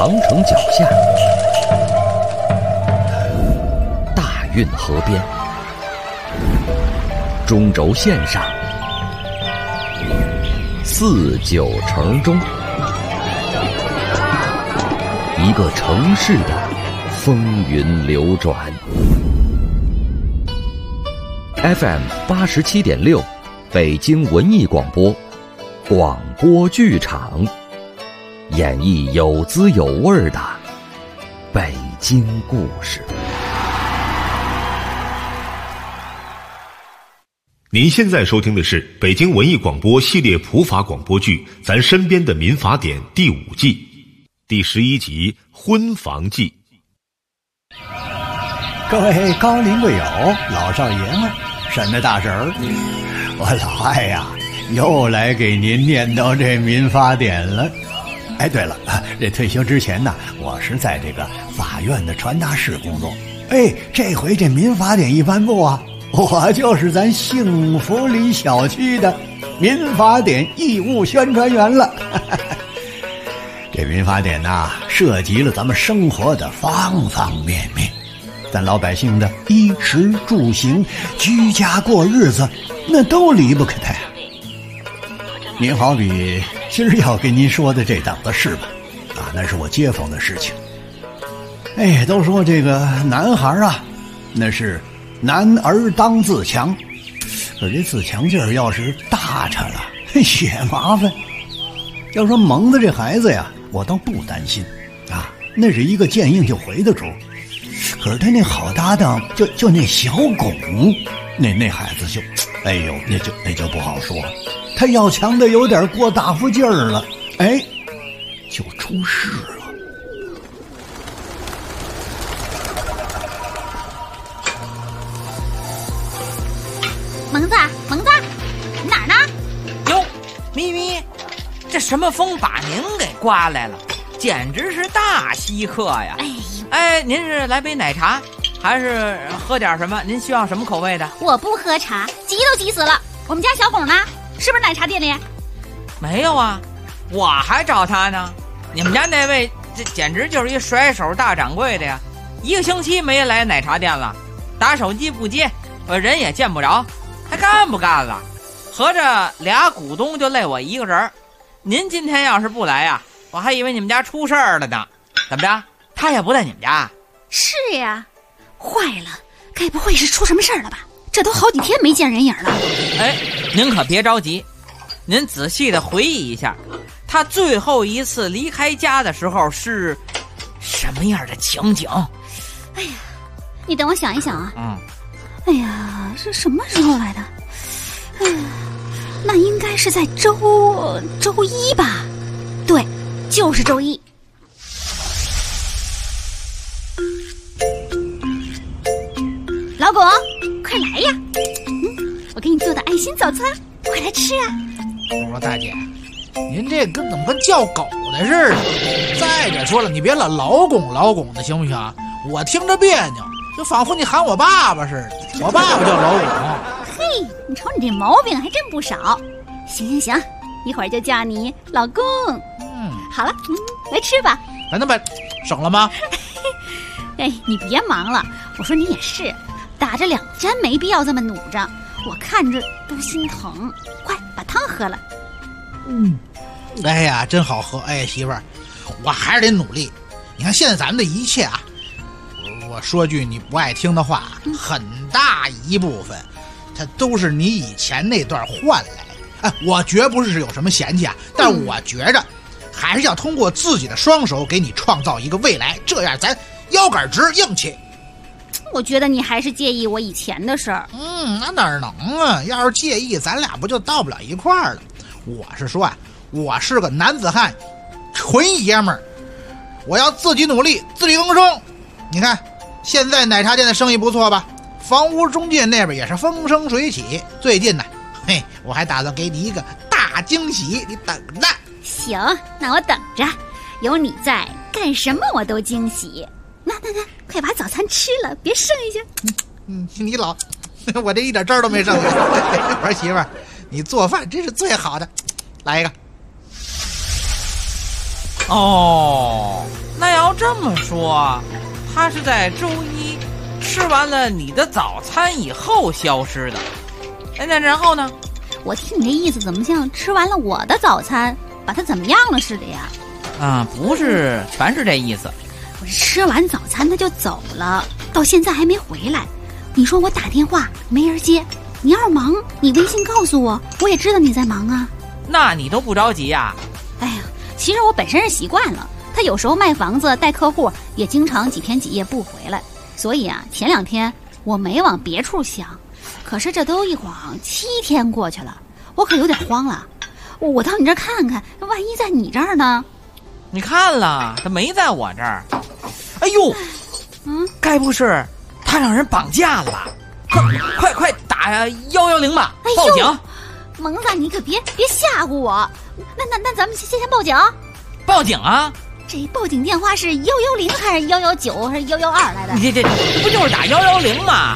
长城脚下，大运河边，中轴线上，四九城中，一个城市的风云流转。FM 87.6，北京文艺广播，广播剧场，演绎有滋有味的北京故事。 您现在收听的是北京文艺广播系列普法广播剧《咱身边的民法典》第5季第11集《婚房记》。 各位高龄贵友、老少爷们、婶子大婶儿，我老艾呀，又来给您念叨这民法典了。哎，对了，这退休之前呢，我是在这个法院的传达室工作。哎，这回这民法典一颁布啊，我就是咱幸福里小区的民法典义务宣传员了。这民法典呐，涉及了咱们生活的方方面面，咱老百姓的衣食住行、居家过日子，那都离不开它呀。您好比今儿要跟您说的这档子事吧，那是我街坊的事情。哎，都说这个男孩啊，那是男儿当自强，可这自强劲儿要是大着了，也麻烦。要说萌的这孩子呀，我倒不担心啊，那是一个见硬就回的主。可是他那好搭档就那小巩，那孩子就，哎呦，那就不好说了。他要强的有点过大夫劲儿了，哎，就出事了。 蒙子，哪儿呢？ 哟，咪咪，这什么风把您给刮来了？简直是大稀客呀！哎，您是来杯奶茶，还是喝点什么？您需要什么口味的？ 我不喝茶，急都急死了。我们家小巩呢？是不是奶茶店里？ 没有啊，我还找他呢。你们家那位这简直就是一甩手大掌柜的呀！1个星期没来奶茶店了，打手机不接，人也见不着，还干不干了？合着俩股东就累我一个人。您今天要是不来呀，我还以为你们家出事儿了呢。怎么着？他也不在你们家？ 是呀，坏了，该不会是出什么事儿了吧？这都好几天没见人影了。 哎，您可别着急，您仔细的回忆一下，他最后一次离开家的时候是什么样的情景？ 哎呀，你等我想一想啊。哎呀，是什么时候来的？哎呀，那应该是在周一吧？对，就是周一。老巩，快来呀！我给你做的爱心早餐，快来吃啊！ 我说大姐，您这怎么跟叫狗的似的？再者说了，你别老巩的行不行？我听着别扭，就仿佛你喊我爸爸似的。我爸爸叫老巩。 嘿，你瞅你这毛病还真不少。行，一会儿就叫你老公。好了，来吃吧。 那么省了吗？ 哎，你别忙了，我说你也是，打着2针没必要这么努着，我看着都心疼。快把汤喝了。 哎呀，真好喝。哎，媳妇儿，我还是得努力。你看现在咱们的一切啊，我说句你不爱听的话，很大一部分它都是你以前那段换来。哎，我绝不是有什么嫌弃啊，但我觉着还是要通过自己的双手给你创造一个未来，这样咱腰杆直硬气。 我觉得你还是介意我以前的事儿。 那哪能啊？要是介意，咱俩不就到不了一块儿了？我是说啊，我是个男子汉，纯爷们儿，我要自己努力，自力更生。你看，现在奶茶店的生意不错吧？房屋中介那边也是风生水起。最近呢，我还打算给你一个大惊喜，你等着。 行，那我等着，有你在，干什么我都惊喜。那，快把早餐吃了，别剩下。 你老，我这一点汁儿都没剩下。我说媳妇儿，你做饭真是最好的，来一个。 要这么说，他是在周一吃完了你的早餐以后消失的。那然后呢？ 我听你这意思，怎么像吃完了我的早餐，把他怎么样了似的呀？ 不是，全是这意思。 我是吃完早餐他就走了，到现在还没回来。你说我打电话没人接，你要是忙，你微信告诉我，我也知道你在忙啊。 那你都不着急呀？ 哎呀，其实我本身是习惯了，他有时候卖房子带客户，也经常几天几夜不回来，所以啊，前2天我没往别处想。可是这都一晃7天过去了，我可有点慌了。我到你这儿看看，万一在你这儿呢？ 你看了，他没在我这儿。哎呦，该不是他让人绑架了？快打110吧，报警！ 蒙子，你可别吓唬我。那咱们先报警。 报警啊！ 这报警电话是110还是119还是112来的？ 这不就是打110吗？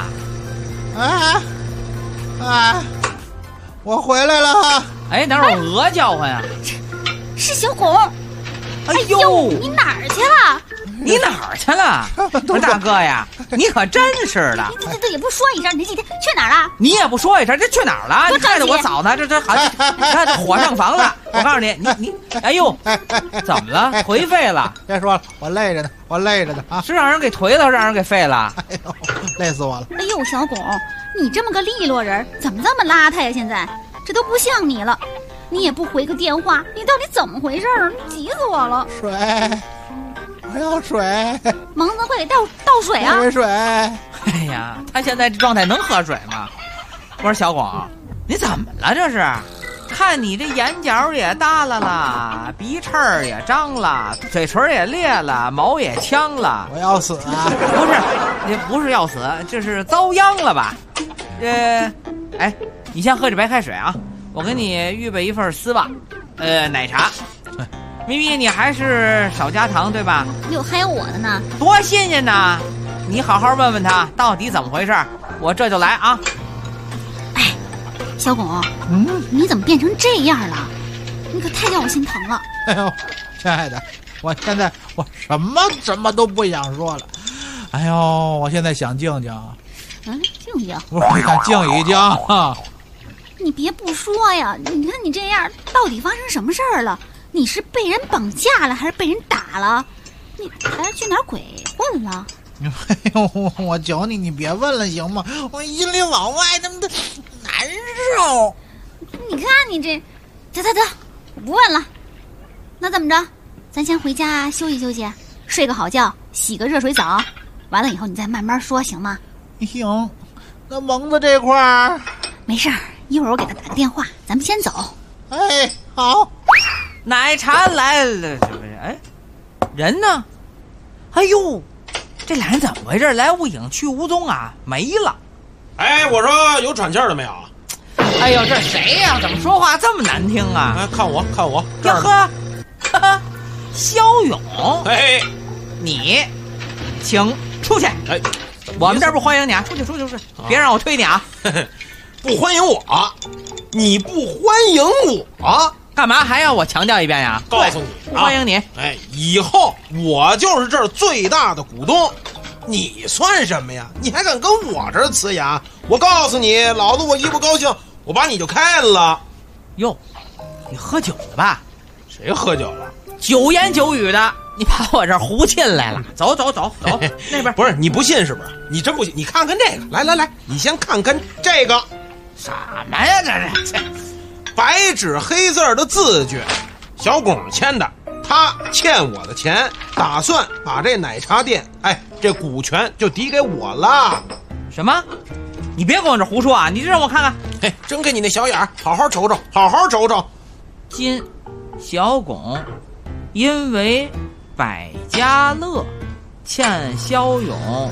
我回来了。 哎，哪有鹅叫唤呀？ 是小拱。 哎呦， 你哪儿去了？ 你哪儿去了？大哥呀，你可真是的！ 这也不说一声，你去哪儿了？ 你也不说一声，这去哪儿了？你看着我嫂子，这好像看这火上房了。我告诉你，哎呦，怎么了？颓废了？ 别说了，我累着呢啊！ 是让人给颓了，让人给废了？ 哎呦，累死我了！ 哎呦，小拱，你这么个利落人，怎么这么邋遢呀？现在这都不像你了，你也不回个电话，你到底怎么回事？急死我了！ 水，我要水。 蒙子，快给倒水啊！ 水。 哎呀，他现在这状态能喝水吗？我说小拱，你怎么了这是？看你这眼角也耷拉了，鼻翅也张了，嘴唇也裂了，毛也呛了。 我要死啊！ 不是，你不是要死，这是遭殃了吧？哎，你先喝这白开水啊，我给你预备一份丝袜，奶茶。咪咪，你还是少加糖对吧？ 哟，还有我的呢， 多新鲜呢！你好好问问他到底怎么回事，我这就来啊。 哎，小拱，你怎么变成这样了？你可太叫我心疼了。 哎呦，亲爱的，我现在什么都不想说了。哎呦，我现在想静静。 静静， 我想静一静啊。 你别不说呀，你看你这样，到底发生什么事儿了？你是被人绑架了，还是被人打了？你还是去哪儿鬼混了？ 哎呦，我求你，你别问了行吗？我心里往外那么的难受。 你看你这，得，我不问了。那怎么着？咱先回家休息休息，睡个好觉，洗个热水澡，完了以后你再慢慢说，行吗？ 行。那蒙子这块儿没事儿，一会儿我给他打个电话，咱们先走。 哎，好。 奶茶来了，哎，人呢？哎呦，这俩人怎么回事？来无影去无踪啊，没了。 哎，我说有喘气儿的没有？ 哎呦，这谁呀？怎么说话这么难听啊？ 哎，看我，这儿呵，哈哈，肖勇， 哎， 你，请出去。 哎， 我们这儿不欢迎你啊！出去，别让我推你啊！ 不欢迎我，你不欢迎我。 干嘛还要我强调一遍呀？ 告诉你， 不欢迎你。 哎，以后我就是这儿最大的股东，你算什么呀？你还敢跟我这儿呲牙？我告诉你，老子我一不高兴，我把你就开了。 哟，你喝酒了吧？ 谁喝酒了？ 酒言酒语的，你把我这儿胡沁来了。走，那边。 不是你不信是不是？你真不信？你看看这个，来，你先看看这个， 什么呀？这白纸黑字的字据，小拱签的，他欠我的钱，打算把这奶茶店，这股权就抵给我了。 什么？你别跟我这胡说啊！你让我看看。 嘿，睁开你那小眼儿，好好瞅瞅。 今小拱因为百家乐欠肖勇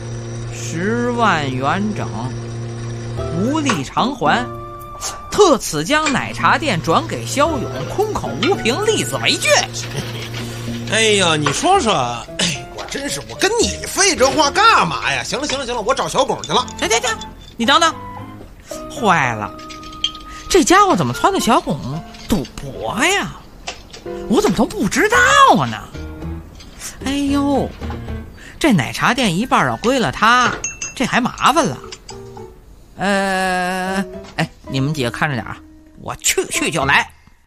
10万元整，无力偿还，特此将奶茶店转给肖勇，空口无凭，立此为据。 哎呀，你说说，我真是，我跟你废这话干嘛呀？行了，我找小拱去了。 停，你等等，坏了，这家伙怎么撺掇小拱赌博呀？我怎么都不知道呢？哎呦， 这奶茶店一半要归了他，这还麻烦了。你们几个看着点啊，我去就来。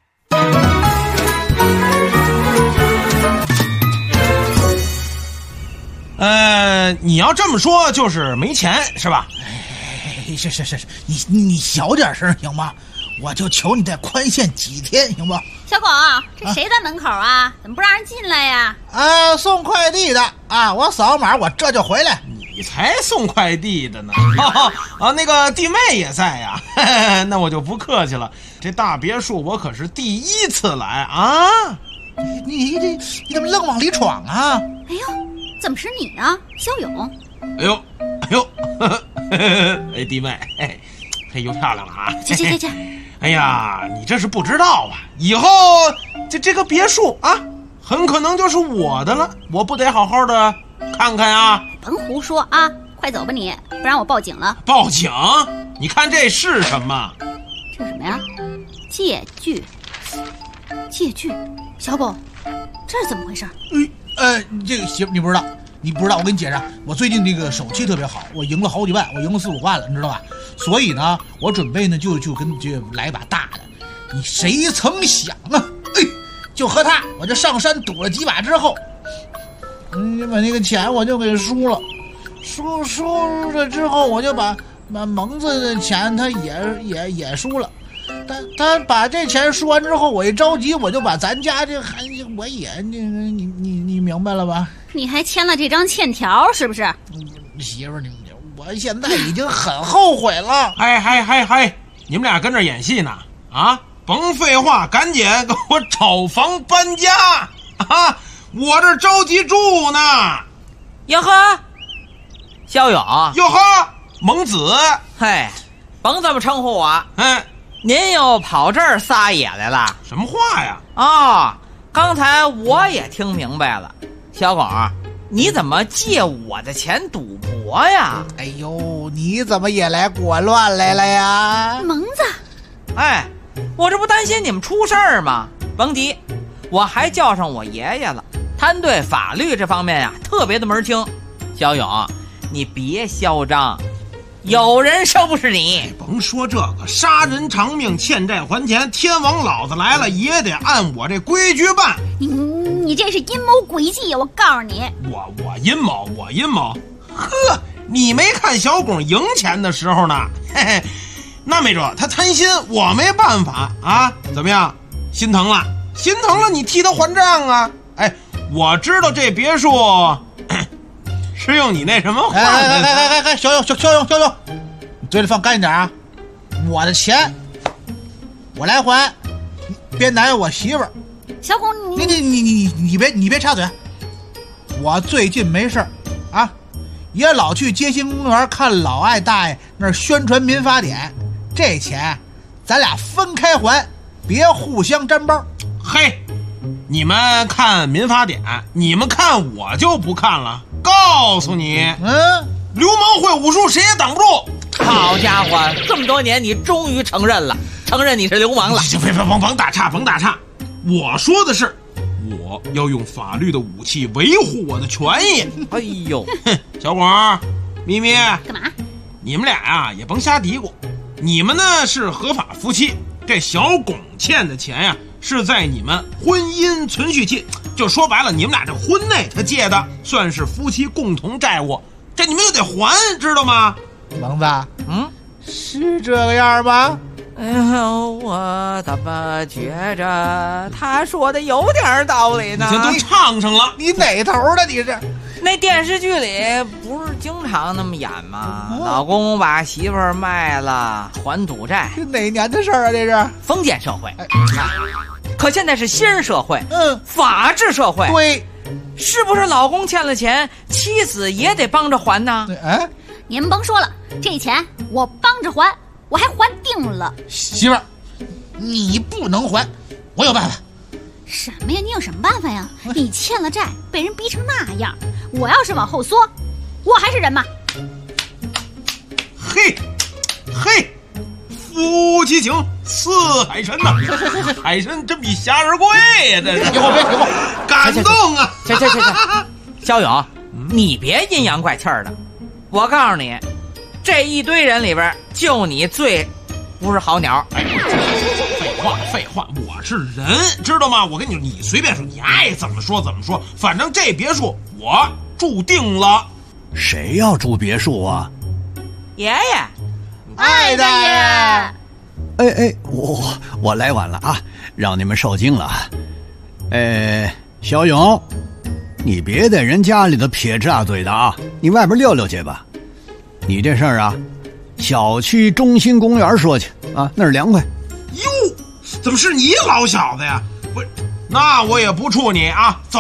你要这么说就是没钱是吧？ 是，你小点声行吗？我就求你再宽限几天行不？ 小狗，这谁在门口啊？怎么不让人进来呀？ 送快递的啊，我扫码我这就回来。 你才送快递的呢。那个弟妹也在呀。那我就不客气了，这大别墅我可是第一次来啊。 你怎么愣往里闯啊？ 哎呦，怎么是你呢，肖勇？ 哎呦，弟妹，又漂亮了啊！ 去。 哎呀，你这是不知道啊，以后这个别墅啊，很可能就是我的了，我不得好好的看看啊！ 甭胡说啊，快走吧你，不然我报警了。 报警？你看这是什么？ 这是什么呀？借据，小狗，这是怎么回事？ 这个媳妇你不知道。我跟你解释，我最近这个手气特别好，我赢了好几万，我赢了4-5万了，你知道吧？所以呢，我准备呢就来一把大的。你谁曾想啊？就和他，我就上山赌了几把之后，把那个钱我就给输了，输了之后，我就把蒙子的钱他也输了。他把这钱输完之后，我一着急，我就把咱家这还我也你明白了吧？ 你还签了这张欠条是不是？ 媳妇儿，我现在已经很后悔了。 嗨，你们俩跟这演戏呢？啊，甭废话，赶紧给我找房搬家啊！我这着急住呢。 哟呵，肖勇， 哟呵，蒙子， 嘿，甭这么称呼我。您又跑这儿撒野来了？ 什么话呀？ 刚才我也听明白了。小狗，你怎么借我的钱赌博呀？ 哎呦，你怎么也来裹乱来了呀？ 蒙子， 我这不担心你们出事儿吗？甭急，我还叫上我爷爷了，他对法律这方面呀特别的门清。小勇，你别嚣张，有人收拾你。 甭说这个，杀人偿命，欠债还钱，天王老子来了也得按我这规矩办。 你这是阴谋诡计，我告诉你。 我阴谋。呵，你没看小巩赢钱的时候呢？那没准他贪心，我没办法啊。怎么样？心疼了，你替他还账啊！我知道这别墅是用你那什么话。 小勇，你嘴里放干净点啊！我的钱我来还，别难为我媳妇儿。 小巩， 你别插嘴。我最近没事儿啊，也老去街心公园看老艾大爷那儿宣传民法典，这钱咱俩分开还，别互相沾包。 嘿，你们看民法典，你们看我就不看了。告诉你，流氓会武术，谁也挡不住。 好家伙，这么多年你终于承认你是流氓了。 甭打岔，我说的是我要用法律的武器维护我的权益。 哎呦， 小广、咪咪， 干嘛？ 你们俩呀也甭瞎嘀咕，你们呢是合法夫妻，这小巩欠的钱呀是在你们婚姻存续期，就说白了，你们俩这婚内他借的，算是夫妻共同债务，这你们就得还，知道吗？ 蒙子，是这个样吗？ 我怎么觉着他说的有点道理呢？ 你这都唱上了， 你哪头的？你这那电视剧里不是经常那么演吗？老公把媳妇儿卖了还赌债， 这哪年的事儿啊？这是封建社会。可现在是新社会，法治社会。 对， 是不是老公欠了钱，妻子也得帮着还呢？ 你们甭说了，这钱我帮着还，我还还定了。 媳妇儿，你不能还，我有办法。 什么呀？你有什么办法呀？你欠了债，被人逼成那样，我要是往后缩，我还是人吗？ 嘿，夫妻情似海深呐，海参真比虾仁贵呀！这是，别过，感动啊！ 行，肖勇， 你别阴阳怪气儿的。我告诉你，这一堆人里边，就你最不是好鸟。 废话，我是人，知道吗？我跟你说，你随便说，你爱怎么说怎么说，反正这别墅我住定了。 谁要住别墅啊？ 爷爷， 艾大爷。 哎，我来晚了啊，让你们受惊了。小勇，你别在人家里头撇着大嘴的啊，你外边溜溜去吧。你这事儿啊，小区中心公园说去啊，那儿凉快。 哟，怎么是你老小子呀？不是，那我也不怵你啊，走。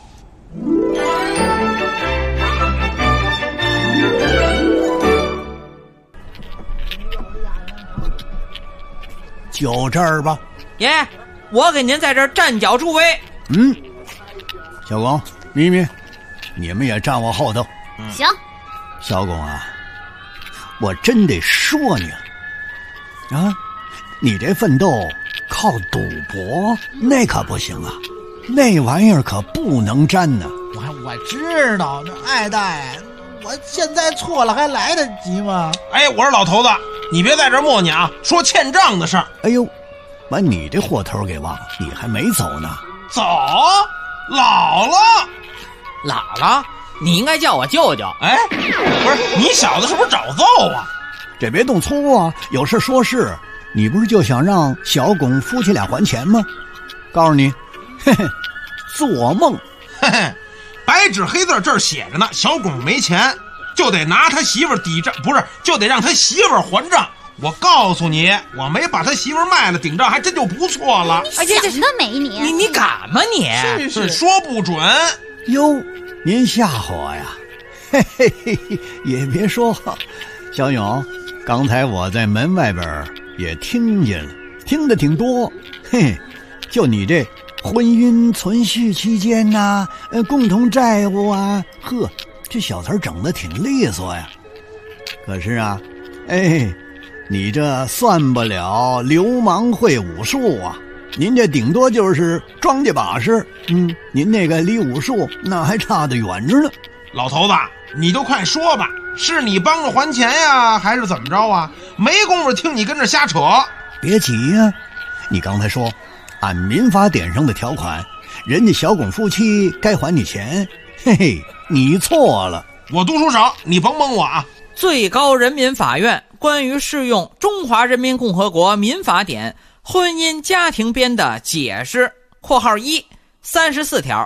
就这儿吧。 爷，我给您在这儿站脚助威。 小公、咪咪，你们也站我后头。 行。 小公啊，我真得说你了啊！你这奋斗靠赌博，那可不行啊，那玩意儿可不能沾呢。 我知道，艾大爷，我现在错了还来得及吗？ 哎，我说老头子，你别在这儿磨叽啊，说欠账的事儿。 哎呦，把你这货头给忘了，你还没走呢。 走，姥姥，你应该叫我舅舅。 哎，不是，你小子是不是找揍啊？ 这别动粗啊，有事说事。你不是就想让小巩夫妻俩还钱吗？告诉你，嘿嘿，做梦！ 嘿嘿，白纸黑字这儿写着呢，小巩没钱，就得拿他媳妇儿抵账，不是，就得让他媳妇儿还账。我告诉你，我没把他媳妇儿卖了顶账，还真就不错了。 你想得美你？ 你敢吗你？ 是说不准。 哟，您吓唬我呀？嘿嘿嘿，也别说话。小勇，刚才我在门外边也听见了，听得挺多。嘿，就你这婚姻存续期间呐，共同债务啊，呵，这小词整得挺利索呀。可是啊，你这算不了流氓会武术啊，您这顶多就是庄稼把式，您那个离武术那还差得远着呢。 老头子，你就快说吧，是你帮着还钱呀，还是怎么着啊？没工夫听你跟着瞎扯。 别急呀，你刚才说按民法典上的条款，人家小巩夫妻该还你钱，嘿嘿，你错了。 我读书少，你甭蒙我啊。 最高人民法院关于适用《中华人民共和国民法典婚姻家庭编》的解释（括号1 34条），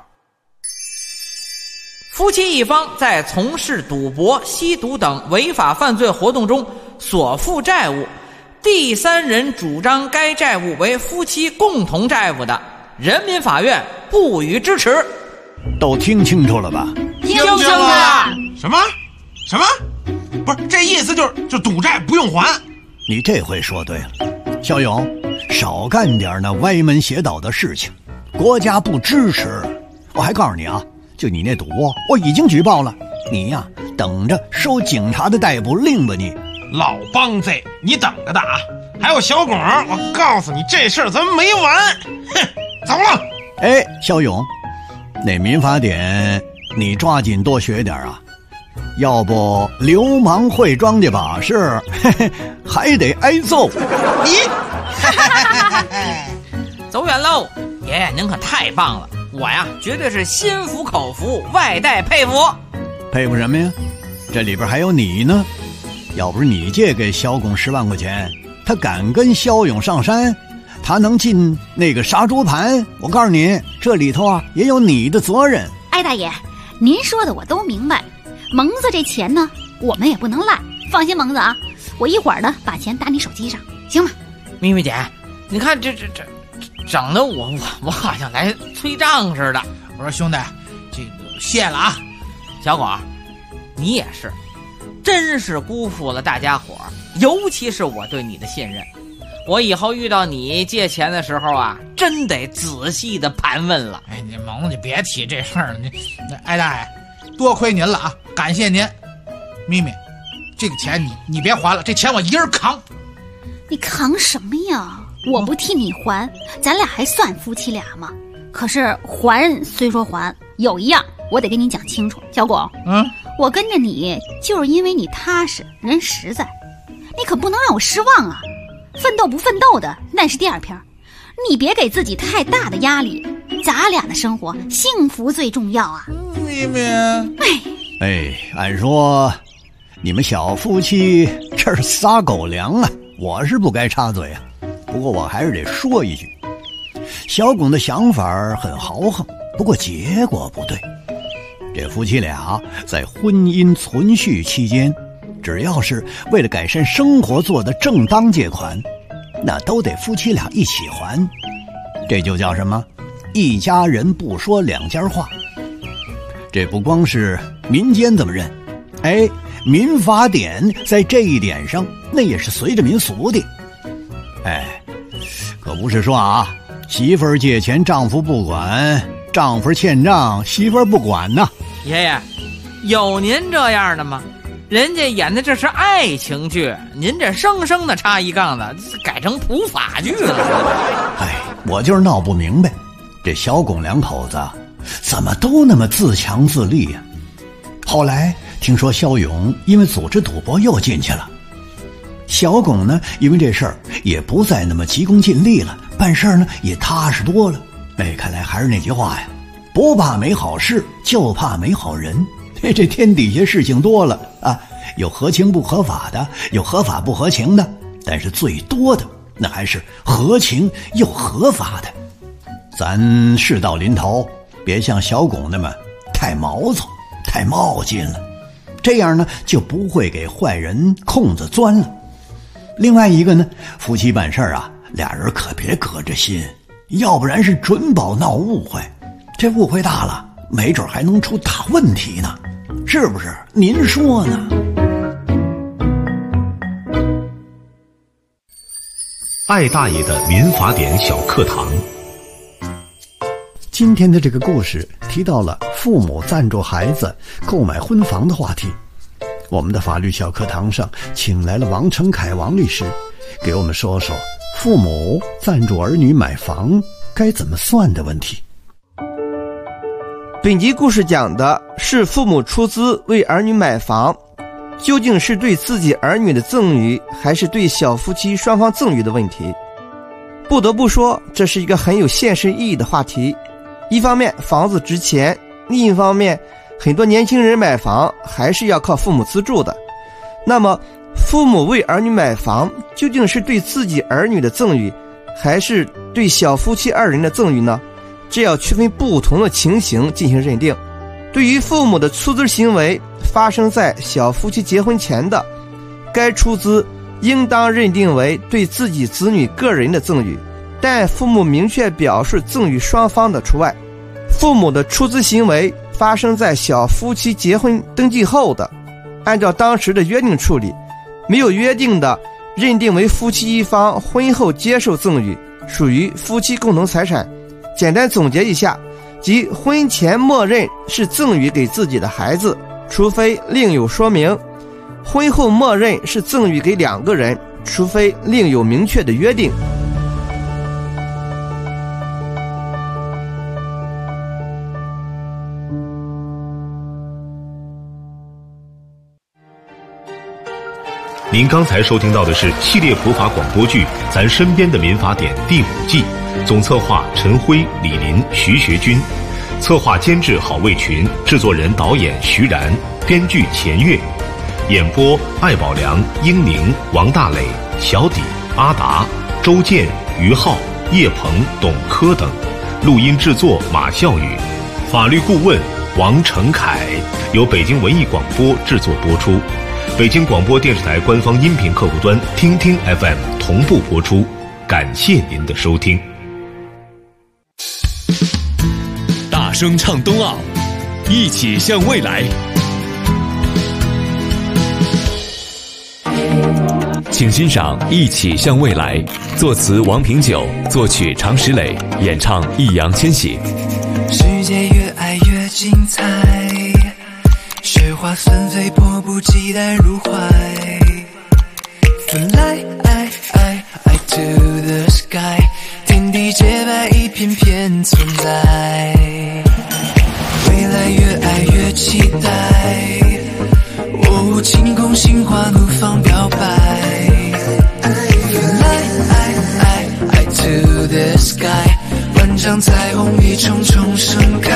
夫妻一方在从事赌博、吸毒等违法犯罪活动中所负债务，第三人主张该债务为夫妻共同债务的，人民法院不予支持。 都听清楚了吧？ 听清楚了。 什么？不是，这意思就赌债不用还。 你这回说对了，小勇，少干点那歪门邪道的事情，国家不支持。我还告诉你啊，就你那赌窝，我已经举报了，你呀，等着收警察的逮捕令吧你。 老帮子，你等着的啊！还有小巩，我告诉你，这事儿咱没完。哼，走了。 哎，小勇，那民法典你抓紧多学点啊，要不流氓会庄稼把式，嘿嘿，还得挨揍。 你走远喽，爷爷您可太棒了，我呀绝对是心服口服，外带佩服。 佩服什么呀？这里边还有你呢。要不是你借给小巩10万块钱，他敢跟肖勇上山，他能进那个杀猪盘，我告诉你，这里头啊也有你的责任。 艾大爷，您说的我都明白，蒙子这钱呢我们也不能赖，放心蒙子啊，我一会儿呢把钱打你手机上，行吗？ 咪咪姐，你看这整的我好像来催账似的。 我说兄弟，这个谢了啊。 小广，你也是，真是辜负了大家伙，尤其是我对你的信任。我以后遇到你借钱的时候啊，真得仔细的盘问了。 哎，你蒙你别提这事儿了，艾大爷，多亏您了啊，感谢您。咪咪，这个钱你别还了，这钱我一人扛。 你扛什么呀？我不替你还，咱俩还算夫妻俩吗？可是还虽说还，有一样我得跟你讲清楚，小巩，我跟着你就是因为你踏实，人实在，你可不能让我失望啊！奋斗不奋斗的那是第二篇，你别给自己太大的压力，咱俩的生活幸福最重要啊！ 咪咪， 按说你们小夫妻这是撒狗粮啊，我是不该插嘴啊。不过我还是得说一句，小巩的想法很豪横，不过结果不对。这夫妻俩在婚姻存续期间，只要是为了改善生活做的正当借款，那都得夫妻俩一起还。这就叫什么？一家人不说两家话。这不光是民间这么认，民法典在这一点上那也是随着民俗的。可不是说啊，媳妇儿借钱丈夫不管，丈夫欠账媳妇儿不管呢。 爷爷，有您这样的吗？人家演的这是爱情剧，您这生生的插一杠子，改成普法剧了。 我就是闹不明白，这小巩两口子怎么都那么自强自立呀？后来听说肖勇因为组织赌博又进去了，小巩呢因为这事儿也不再那么急功近利了，办事呢也踏实多了。看来还是那句话呀，不怕没好事，就怕没好人。这天底下事情多了啊，有合情不合法的，有合法不合情的，但是最多的那还是合情又合法的。咱事到临头，别像小巩那么太毛糙太冒进了，这样呢就不会给坏人空子钻了。另外一个呢，夫妻办事啊，俩人可别隔着心，要不然是准保闹误会。这误会大了，没准还能出大问题呢，是不是？您说呢？ 艾大爷的民法典小课堂。 今天的这个故事提到了父母赞助孩子购买婚房的话题。我们的法律小课堂上请来了王成凯王律师，给我们说说父母赞助儿女买房该怎么算的问题。 本集故事讲的是父母出资为儿女买房，究竟是对自己儿女的赠与，还是对小夫妻双方赠与的问题。不得不说，这是一个很有现实意义的话题。一方面房子值钱，另一方面很多年轻人买房还是要靠父母资助的。那么父母为儿女买房究竟是对自己儿女的赠与，还是对小夫妻二人的赠与呢？这要区分不同的情形进行认定。对于父母的出资行为发生在小夫妻结婚前的，该出资应当认定为对自己子女个人的赠与，但父母明确表示赠与双方的除外。父母的出资行为发生在小夫妻结婚登记后的，按照当时的约定处理，没有约定的认定为夫妻一方婚后接受赠与，属于夫妻共同财产。简单总结一下，即婚前默认是赠与给自己的孩子，除非另有说明；婚后默认是赠与给两个人，除非另有明确的约定。 您刚才收听到的是系列普法广播剧《咱身边的民法典》第5季，总策划陈辉、李林、徐学军，策划监制郝卫群，制作人导演徐然，编剧钱月，演播艾宝良、英宁、王大磊、小底、阿达、周建、于浩、叶鹏、董科等，录音制作马笑宇，法律顾问王成凯，由北京文艺广播制作播出。北京广播电视台官方音频客户端听听 FM 同步播出，感谢您的收听。 大声唱冬奥，一起向未来。请欣赏《一起向未来》，作词王平久，作曲常石磊，演唱易烊千玺。 世界越爱越精彩，雪花纷飞，迫不及待入怀。Fly to the sky， 天地洁白，一片片存在。未来越爱期待。哦，晴空心花怒放表白。Fly to the sky， 万丈彩虹一重重盛开。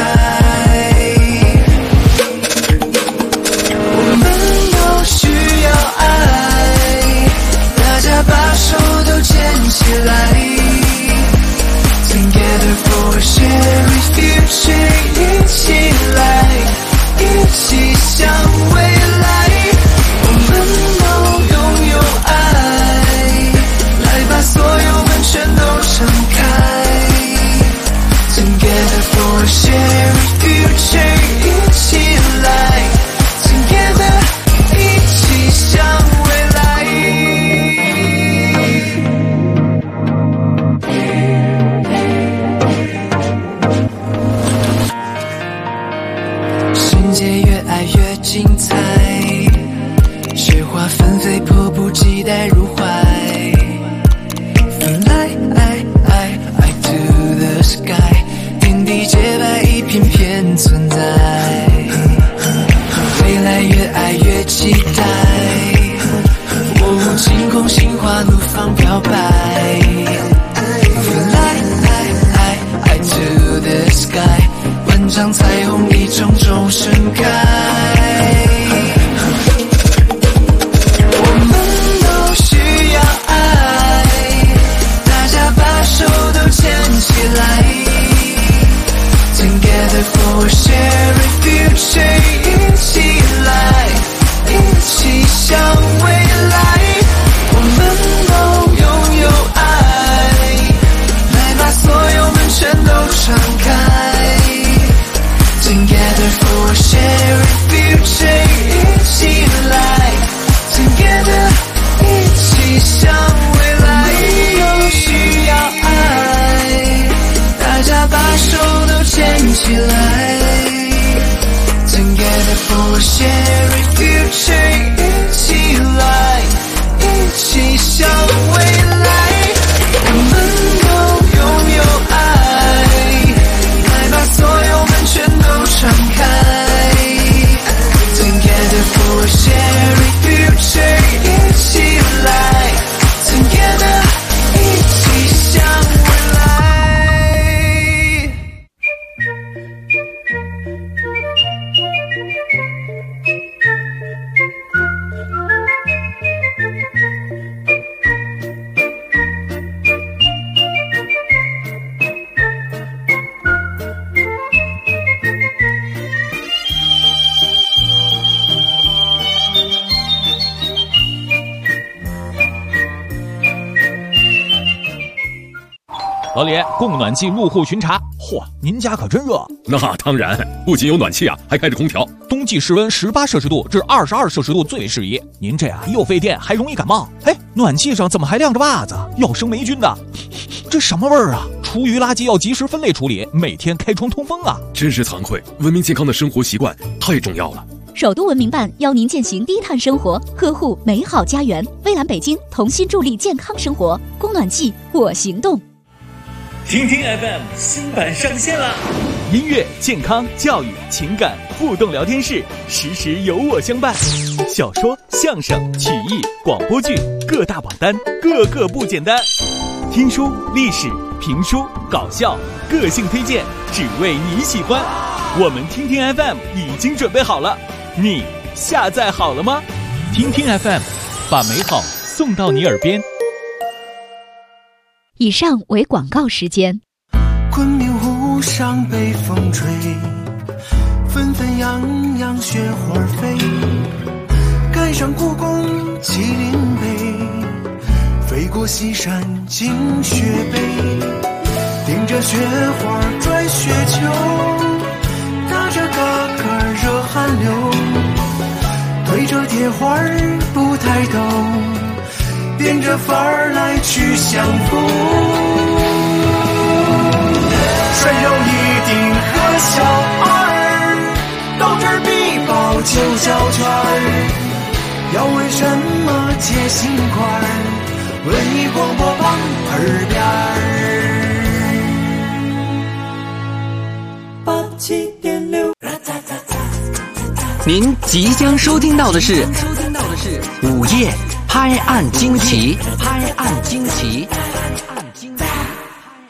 我们都需要爱，大家把手都牵起来。Together for a shared future， 一起来，一起向未来。我们都拥有爱，来把所有门全都敞开。Together for a shared future， 一起来 Together， 一起向未来。世界越爱越精彩，雪花纷飞，迫不及待入怀。Fly to the sky， 天地洁白，一片片存在。未来越爱越期待，哦，晴空心花怒放表白。Fly to the sky， 万丈彩虹一重重盛开。我们都需要爱，大家把手都牵起来。Together for a shared future， 一起来，一起向未来。我们都拥有爱，来把所有门全都敞开。Together for a shared future， 一起来 Together， 一起向未来。都需要爱，大家把手都牵起来。Together for a shared future， 一起来，一起向未来。我们都拥有爱，来把所有门全都敞开。Together for a shared future， 一起来 Together， 一起向未来。 老李，供暖气入户巡查。嚯，您家可真热。 那当然，不仅有暖气啊，还开着空调。 冬季室温18摄氏度至22摄氏度最为适宜。您这啊又费电还容易感冒。哎，暖气上怎么还晾着袜子？要生霉菌的。这什么味儿啊？厨余垃圾要及时分类处理，每天开窗通风啊。 真是惭愧，文明健康的生活习惯太重要了。 首都文明办邀您践行低碳生活，呵护美好家园。蔚蓝北京同心助力健康生活，供暖季我行动。 听听 FM 新版上线了， 音乐、健康、教育、情感互动聊天室，时时有我相伴。小说、相声、曲艺、广播剧各大榜单，个个不简单。听书、历史、评书、搞笑，个性推荐，只为你喜欢。我们听听 FM 已经准备好了，你下载好了吗？听听 FM， 把美好送到你耳边。 以上为广告时间。 昆明湖上北风吹，纷纷扬扬雪花飞，赶上故宫麒麟碑，飞过西山惊雪碑，顶着雪花拽雪球，打着嘎嘎热汗流，对着铁花不抬头，变着法儿来去相逢。谁有一顶和小二，到这儿必报9小圈儿。要为什么接心块儿？文艺广播旁耳边儿。87.6 您即将收听到的是午夜拍案惊奇。